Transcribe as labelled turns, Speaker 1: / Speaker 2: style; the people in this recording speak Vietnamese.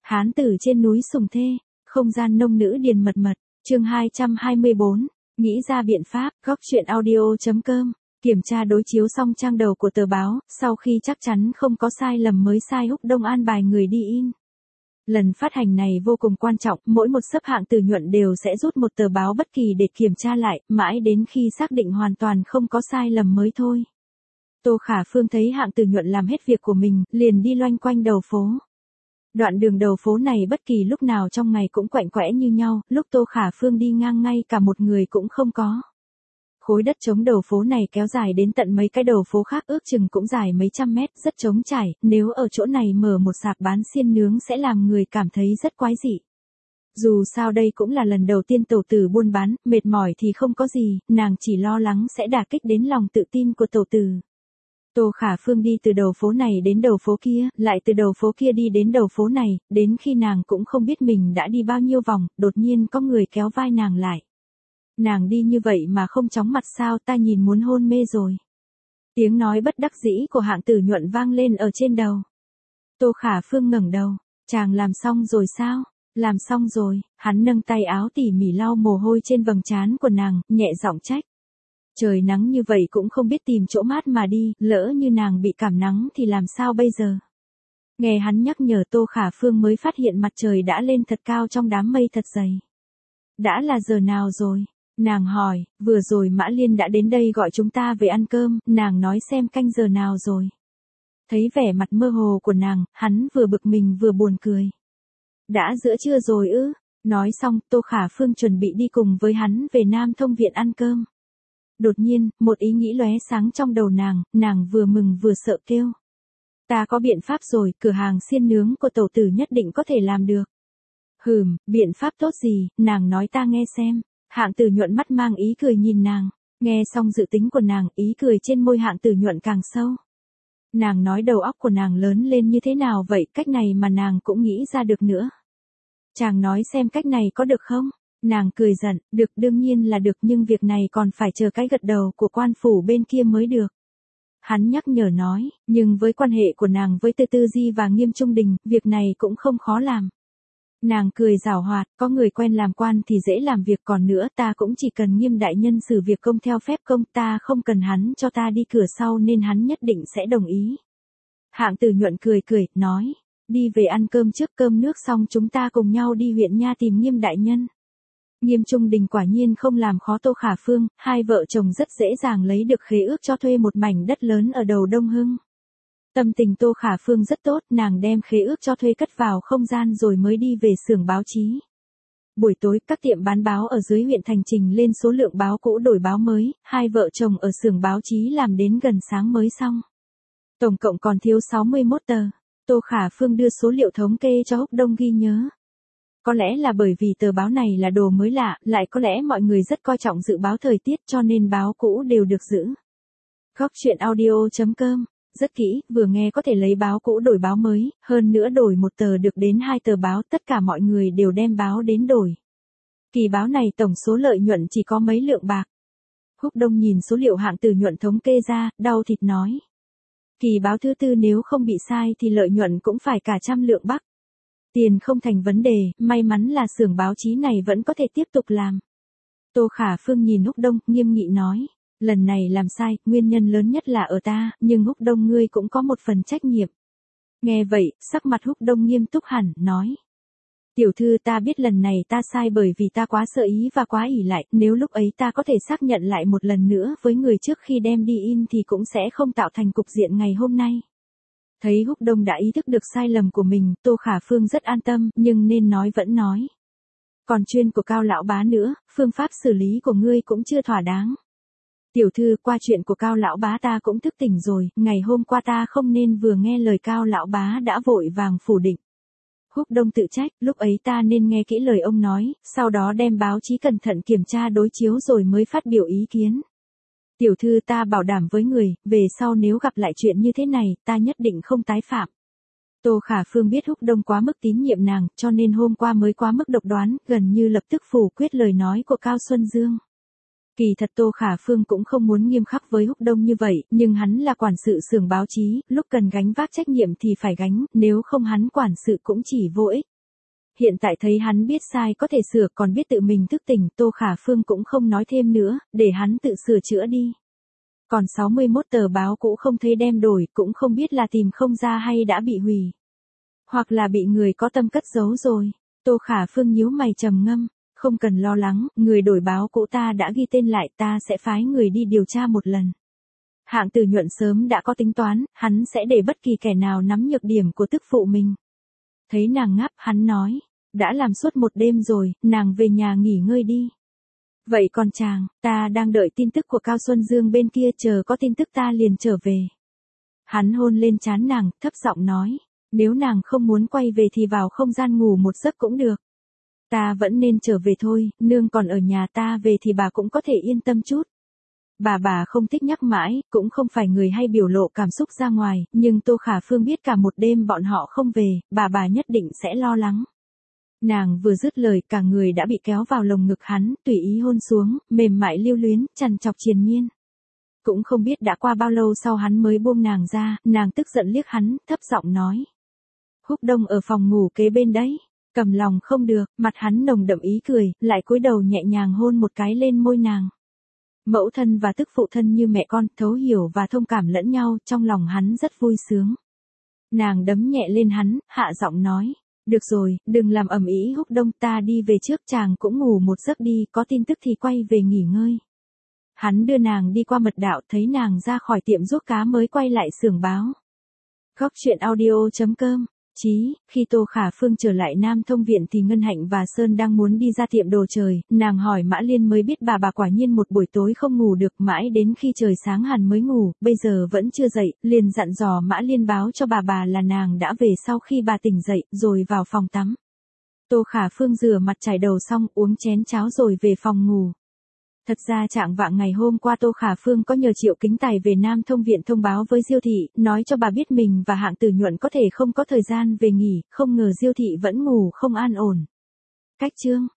Speaker 1: Hán tử trên núi Sùng Thê, không gian nông nữ điền mật mật, chương 224, nghĩ ra biện pháp, góc chuyện audio.com, kiểm tra đối chiếu xong trang đầu của tờ báo, sau khi chắc chắn không có sai lầm mới sai Húc Đông an bài người đi in. Lần phát hành này vô cùng quan trọng, mỗi một xếp hạng từ nhuận đều sẽ rút một tờ báo bất kỳ để kiểm tra lại, mãi đến khi xác định hoàn toàn không có sai lầm mới thôi. Tô Khả Phương thấy hạng từ nhuận làm hết việc của mình, liền đi loanh quanh đầu phố. Đoạn đường đầu phố này bất kỳ lúc nào trong ngày cũng quạnh quẽ như nhau, lúc Tô Khả Phương đi ngang ngay cả một người cũng không có. Khối đất trống đầu phố này kéo dài đến tận mấy cái đầu phố khác ước chừng cũng dài mấy trăm mét, rất trống trải, nếu ở chỗ này mở một sạp bán xiên nướng sẽ làm người cảm thấy rất quái dị. Dù sao đây cũng là lần đầu tiên tổ tử buôn bán, mệt mỏi thì không có gì, nàng chỉ lo lắng sẽ đả kích đến lòng tự tin của tổ tử. Tô Khả Phương đi từ đầu phố này đến đầu phố kia, lại từ đầu phố kia đi đến đầu phố này, đến khi nàng cũng không biết mình đã đi bao nhiêu vòng, đột nhiên có người kéo vai nàng lại. Nàng đi như vậy mà không chóng mặt sao, ta nhìn muốn hôn mê rồi. Tiếng nói bất đắc dĩ của hạng tử nhuận vang lên ở trên đầu. Tô Khả Phương ngẩng đầu, chàng làm xong rồi sao? Làm xong rồi, hắn nâng tay áo tỉ mỉ lau mồ hôi trên vầng trán của nàng, nhẹ giọng trách. Trời nắng như vậy cũng không biết tìm chỗ mát mà đi, lỡ như nàng bị cảm nắng thì làm sao bây giờ? Nghe hắn nhắc nhở Tô Khả Phương mới phát hiện mặt trời đã lên thật cao trong đám mây thật dày. Đã là giờ nào rồi? Nàng hỏi, vừa rồi Mã Liên đã đến đây gọi chúng ta về ăn cơm, nàng nói xem canh giờ nào rồi. Thấy vẻ mặt mơ hồ của nàng, hắn vừa bực mình vừa buồn cười. Đã giữa trưa rồi ư? Nói xong, Tô Khả Phương chuẩn bị đi cùng với hắn về Nam Thông Viện ăn cơm. Đột nhiên, một ý nghĩ lóe sáng trong đầu nàng vừa mừng vừa sợ kêu. Ta có biện pháp rồi, cửa hàng xiên nướng của tổ tử nhất định có thể làm được. Biện pháp tốt gì, nàng nói ta nghe xem. Hạng tử nhuận mắt mang ý cười nhìn nàng, nghe xong dự tính của nàng, ý cười trên môi hạng tử nhuận càng sâu. Nàng nói đầu óc của nàng lớn lên như thế nào vậy, cách này mà nàng cũng nghĩ ra được nữa. Chàng nói xem cách này có được không? Nàng cười giận, được đương nhiên là được nhưng việc này còn phải chờ cái gật đầu của quan phủ bên kia mới được. Hắn nhắc nhở nói, nhưng với quan hệ của nàng với Tư Tư Di và Nghiêm Trung Đình, việc này cũng không khó làm. Nàng cười giảo hoạt, có người quen làm quan thì dễ làm việc còn nữa ta cũng chỉ cần Nghiêm đại nhân xử việc công theo phép công ta không cần hắn cho ta đi cửa sau nên hắn nhất định sẽ đồng ý. Hạng tử nhuận cười, nói, đi về ăn cơm trước cơm nước xong chúng ta cùng nhau đi huyện nha tìm Nghiêm đại nhân. Nghiêm Trung Đình quả nhiên không làm khó Tô Khả Phương, hai vợ chồng rất dễ dàng lấy được khế ước cho thuê một mảnh đất lớn ở đầu Đông Hưng. Tâm tình Tô Khả Phương rất tốt, nàng đem khế ước cho thuê cất vào không gian rồi mới đi về xưởng báo chí. Buổi tối, các tiệm bán báo ở dưới huyện thành trình lên số lượng báo cũ đổi báo mới, hai vợ chồng ở xưởng báo chí làm đến gần sáng mới xong. Tổng cộng còn thiếu 61 tờ. Tô Khả Phương đưa số liệu thống kê cho Húc Đông ghi nhớ. Có lẽ là bởi vì tờ báo này là đồ mới lạ, lại có lẽ mọi người rất coi trọng dự báo thời tiết cho nên báo cũ đều được giữ. Góc chuyện audio.com, rất kỹ, vừa nghe có thể lấy báo cũ đổi báo mới, hơn nữa đổi một tờ được đến 2 tờ báo, tất cả mọi người đều đem báo đến đổi. Kỳ báo này tổng số lợi nhuận chỉ có mấy lượng bạc. Húc Đông nhìn số liệu hạng tử nhuận thống kê ra, đau thịt nói. Kỳ báo thứ tư nếu không bị sai thì lợi nhuận cũng phải cả 100 lượng bạc. Tiền không thành vấn đề, may mắn là xưởng báo chí này vẫn có thể tiếp tục làm. Tô Khả Phương nhìn Húc Đông, nghiêm nghị nói, lần này làm sai, nguyên nhân lớn nhất là ở ta, nhưng Húc Đông ngươi cũng có một phần trách nhiệm. Nghe vậy, sắc mặt Húc Đông nghiêm túc hẳn, nói. Tiểu thư ta biết lần này ta sai bởi vì ta quá sợ ý và quá ỷ lại, nếu lúc ấy ta có thể xác nhận lại một lần nữa với người trước khi đem đi in thì cũng sẽ không tạo thành cục diện ngày hôm nay. Thấy Húc Đông đã ý thức được sai lầm của mình, Tô Khả Phương rất an tâm, nhưng nên nói vẫn nói. Còn chuyên của Cao lão bá nữa, phương pháp xử lý của ngươi cũng chưa thỏa đáng. Tiểu thư, qua chuyện của Cao lão bá ta cũng thức tỉnh rồi, ngày hôm qua ta không nên vừa nghe lời Cao lão bá đã vội vàng phủ định. Húc Đông tự trách, lúc ấy ta nên nghe kỹ lời ông nói, sau đó đem báo chí cẩn thận kiểm tra đối chiếu rồi mới phát biểu ý kiến. Tiểu thư ta bảo đảm với người, về sau nếu gặp lại chuyện như thế này, ta nhất định không tái phạm. Tô Khả Phương biết Húc Đông quá mức tín nhiệm nàng, cho nên hôm qua mới quá mức độc đoán, gần như lập tức phủ quyết lời nói của Cao Xuân Dương. Kỳ thật Tô Khả Phương cũng không muốn nghiêm khắc với Húc Đông như vậy, nhưng hắn là quản sự xưởng báo chí, lúc cần gánh vác trách nhiệm thì phải gánh, nếu không hắn quản sự cũng chỉ vô ích. Hiện tại thấy hắn biết sai có thể sửa còn biết tự mình thức tỉnh, Tô Khả Phương cũng không nói thêm nữa, để hắn tự sửa chữa đi. Còn 61 tờ báo cũ không thấy đem đổi, cũng không biết là tìm không ra hay đã bị hủy. Hoặc là bị người có tâm cất giấu rồi. Tô Khả Phương nhíu mày trầm ngâm, không cần lo lắng, người đổi báo cũ ta đã ghi tên lại, ta sẽ phái người đi điều tra một lần. Hạng Tử Nhuận sớm đã có tính toán, hắn sẽ để bất kỳ kẻ nào nắm nhược điểm của tức phụ mình. Thấy nàng ngáp, hắn nói, đã làm suốt một đêm rồi, nàng về nhà nghỉ ngơi đi. Vậy còn chàng, ta đang đợi tin tức của Cao Xuân Dương bên kia, chờ có tin tức ta liền trở về. Hắn hôn lên trán nàng, thấp giọng nói, nếu nàng không muốn quay về thì vào không gian ngủ một giấc cũng được. Ta vẫn nên trở về thôi, nương còn ở nhà, ta về thì bà cũng có thể yên tâm chút. Bà không thích nhắc mãi, cũng không phải người hay biểu lộ cảm xúc ra ngoài, nhưng Tô Khả Phương biết cả một đêm bọn họ không về, bà nhất định sẽ lo lắng. Nàng vừa dứt lời, cả người đã bị kéo vào lồng ngực hắn, tùy ý hôn xuống, mềm mại lưu luyến, chằn chọc triền miên. Cũng không biết đã qua bao lâu sau hắn mới buông nàng ra, nàng tức giận liếc hắn, thấp giọng nói. Húc Đông ở phòng ngủ kế bên đấy. Cầm lòng không được, mặt hắn nồng đậm ý cười, lại cúi đầu nhẹ nhàng hôn một cái lên môi nàng. Mẫu thân và tức phụ thân như mẹ con, thấu hiểu và thông cảm lẫn nhau, trong lòng hắn rất vui sướng. Nàng đấm nhẹ lên hắn, hạ giọng nói. Được rồi, đừng làm ầm ĩ Húc Đông, ta đi về trước, chàng cũng ngủ một giấc đi, có tin tức thì quay về nghỉ ngơi. Hắn đưa nàng đi qua mật đạo, thấy nàng ra khỏi tiệm ruốc cá mới quay lại xưởng báo. Góc truyện audio.com. Khi Tô Khả Phương trở lại Nam Thông Viện thì Ngân Hạnh và Sơn đang muốn đi ra tiệm đồ trời, nàng hỏi Mã Liên mới biết bà quả nhiên một buổi tối không ngủ được, mãi đến khi trời sáng hẳn mới ngủ, bây giờ vẫn chưa dậy, liền dặn dò Mã Liên báo cho bà là nàng đã về sau khi bà tỉnh dậy, rồi vào phòng tắm. Tô Khả Phương rửa mặt chải đầu xong, uống chén cháo rồi về phòng ngủ. Thật ra trạng vạng ngày hôm qua Tô Khả Phương có nhờ Triệu Kính Tài về Nam Thông Viện thông báo với Diêu Thị, nói cho bà biết mình và Hạng Tử Nhuận có thể không có thời gian về nghỉ, không ngờ Diêu Thị vẫn ngủ không an ổn. Cách chương